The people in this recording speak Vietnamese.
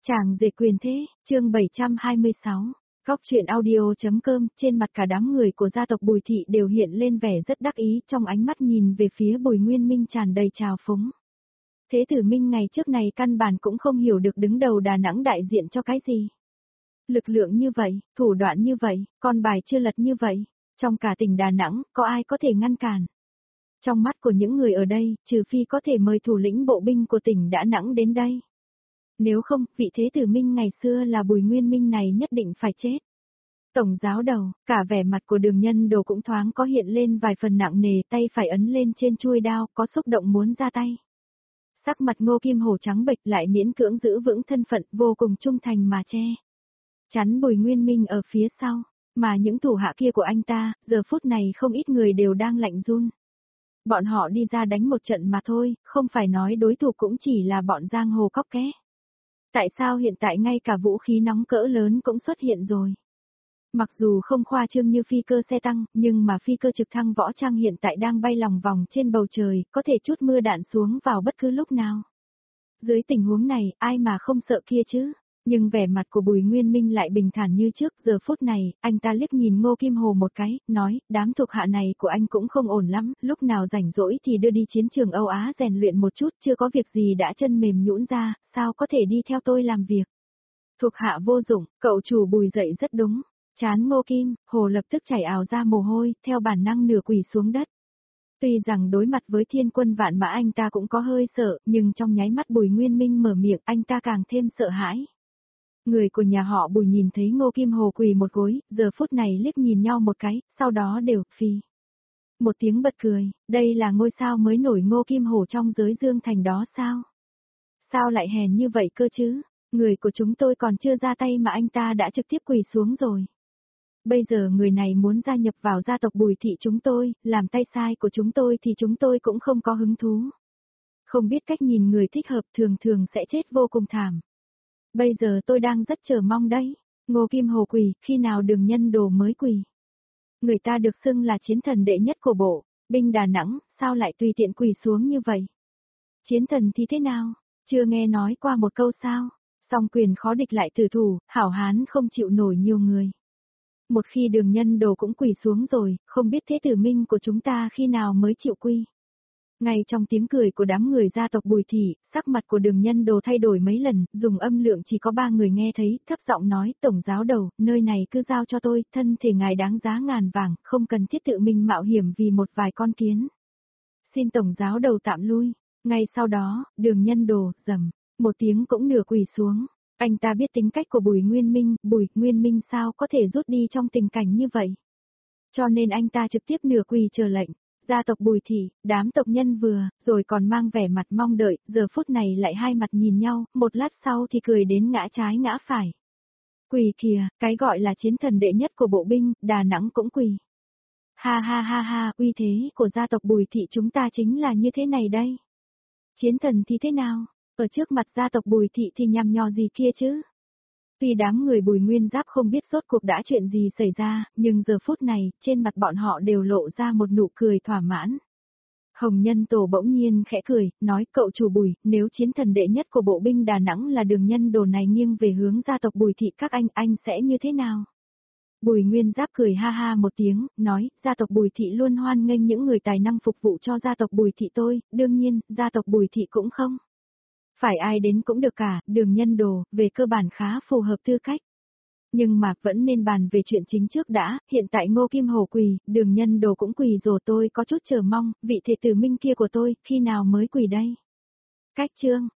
Chàng rể quyền thế, chương 726. Góc truyện audio.com. Trên mặt cả đám người của gia tộc Bùi Thị đều hiện lên vẻ rất đắc ý, trong ánh mắt nhìn về phía Bùi Nguyên Minh tràn đầy trào phúng. Thế tử Minh ngày trước này căn bản cũng không hiểu được đứng đầu Đà Nẵng đại diện cho cái gì. Lực lượng như vậy, thủ đoạn như vậy, con bài chưa lật như vậy, trong cả tỉnh Đà Nẵng, có ai có thể ngăn cản? Trong mắt của những người ở đây, trừ phi có thể mời thủ lĩnh bộ binh của tỉnh Đà Nẵng đến đây. Nếu không, vị thế tử Minh ngày xưa là Bùi Nguyên Minh này nhất định phải chết. Tổng giáo đầu, cả vẻ mặt của Đường Nhân Đồ cũng thoáng có hiện lên vài phần nặng nề, tay phải ấn lên trên chuôi đao, có xúc động muốn ra tay. Sắc mặt Ngô Kim Hổ trắng bệch lại miễn cưỡng giữ vững thân phận, vô cùng trung thành mà che. Chắn Bùi Nguyên Minh ở phía sau, mà những thủ hạ kia của anh ta, giờ phút này không ít người đều đang lạnh run. Bọn họ đi ra đánh một trận mà thôi, không phải nói đối thủ cũng chỉ là bọn giang hồ cóc ké. Tại sao hiện tại ngay cả vũ khí nóng cỡ lớn cũng xuất hiện rồi? Mặc dù không khoa trương như phi cơ xe tăng, nhưng mà phi cơ trực thăng võ trang hiện tại đang bay lòng vòng trên bầu trời, có thể chút mưa đạn xuống vào bất cứ lúc nào. Dưới tình huống này, ai mà không sợ kia chứ? Nhưng vẻ mặt của Bùi Nguyên Minh lại bình thản như trước, giờ phút này, anh ta liếc nhìn Ngô Kim Hồ một cái, nói, đám thuộc hạ này của anh cũng không ổn lắm, lúc nào rảnh rỗi thì đưa đi chiến trường Âu Á rèn luyện một chút, chưa có việc gì đã chân mềm nhũn ra, sao có thể đi theo tôi làm việc. Thuộc hạ vô dụng, cậu chủ Bùi dậy rất đúng, chán Ngô Kim, Hồ lập tức chảy ào ra mồ hôi, theo bản năng nửa quỳ xuống đất. Tuy rằng đối mặt với thiên quân vạn mã anh ta cũng có hơi sợ, nhưng trong nháy mắt Bùi Nguyên Minh mở miệng anh ta càng thêm sợ hãi. Người của nhà họ Bùi nhìn thấy Ngô Kim Hồ quỳ một gối, giờ phút này liếc nhìn nhau một cái, sau đó đều, phi. Một tiếng bật cười, đây là ngôi sao mới nổi Ngô Kim Hồ trong giới Dương Thành đó sao? Sao lại hèn như vậy cơ chứ? Người của chúng tôi còn chưa ra tay mà anh ta đã trực tiếp quỳ xuống rồi. Bây giờ người này muốn gia nhập vào gia tộc Bùi Thị chúng tôi, làm tay sai của chúng tôi thì chúng tôi cũng không có hứng thú. Không biết cách nhìn người thích hợp thường thường sẽ chết vô cùng thảm. Bây giờ tôi đang rất chờ mong đấy. Ngô Kim Hồ quỳ, khi nào Đường Nhân Đồ mới quỳ? Người ta được xưng là chiến thần đệ nhất của bộ binh Đà Nẵng, sao lại tùy tiện quỳ xuống như vậy? Chiến thần thì thế nào? Chưa nghe nói qua một câu sao? Song quyền khó địch lại tử thủ, hảo hán không chịu nổi nhiều người. Một khi Đường Nhân Đồ cũng quỳ xuống rồi, không biết thế tử Minh của chúng ta khi nào mới chịu quy? Ngay trong tiếng cười của đám người gia tộc Bùi Thị, sắc mặt của Đường Nhân Đồ thay đổi mấy lần, dùng âm lượng chỉ có 3 người nghe thấy, thấp giọng nói, tổng giáo đầu, nơi này cứ giao cho tôi, thân thể ngài đáng giá ngàn vàng, không cần thiết tự mình mạo hiểm vì một vài con kiến. Xin tổng giáo đầu tạm lui. Ngay sau đó, Đường Nhân Đồ, rầm, một tiếng cũng nửa quỳ xuống. Anh ta biết tính cách của Bùi Nguyên Minh sao có thể rút đi trong tình cảnh như vậy. Cho nên anh ta trực tiếp nửa quỳ chờ lệnh. Gia tộc Bùi Thị, đám tộc nhân vừa, rồi còn mang vẻ mặt mong đợi, giờ phút này lại hai mặt nhìn nhau, một lát sau thì cười đến ngã trái ngã phải. Quỳ kìa, cái gọi là chiến thần đệ nhất của bộ binh, Đà Nẵng cũng quỳ. Ha ha ha ha, uy thế của gia tộc Bùi Thị chúng ta chính là như thế này đây. Chiến thần thì thế nào, ở trước mặt gia tộc Bùi Thị thì nhằm nhò gì kia chứ? Tuy đám người Bùi Nguyên Giáp không biết rốt cuộc đã chuyện gì xảy ra, nhưng giờ phút này, trên mặt bọn họ đều lộ ra một nụ cười thỏa mãn. Hồng Nhân Tổ bỗng nhiên khẽ cười, nói cậu chủ Bùi, nếu chiến thần đệ nhất của bộ binh Đà Nẵng là Đường Nhân Đồ này nghiêng về hướng gia tộc Bùi Thị các anh sẽ như thế nào? Bùi Nguyên Giáp cười ha ha một tiếng, nói, gia tộc Bùi Thị luôn hoan nghênh những người tài năng phục vụ cho gia tộc Bùi Thị tôi, đương nhiên, gia tộc Bùi Thị cũng không. Phải ai đến cũng được cả, Đường Nhân Đồ, về cơ bản khá phù hợp tư cách. Nhưng mà vẫn nên bàn về chuyện chính trước đã, hiện tại Ngô Kim Hồ quỳ, Đường Nhân Đồ cũng quỳ rồi tôi có chút chờ mong, vị thể tử Minh kia của tôi, khi nào mới quỳ đây? Cách chương.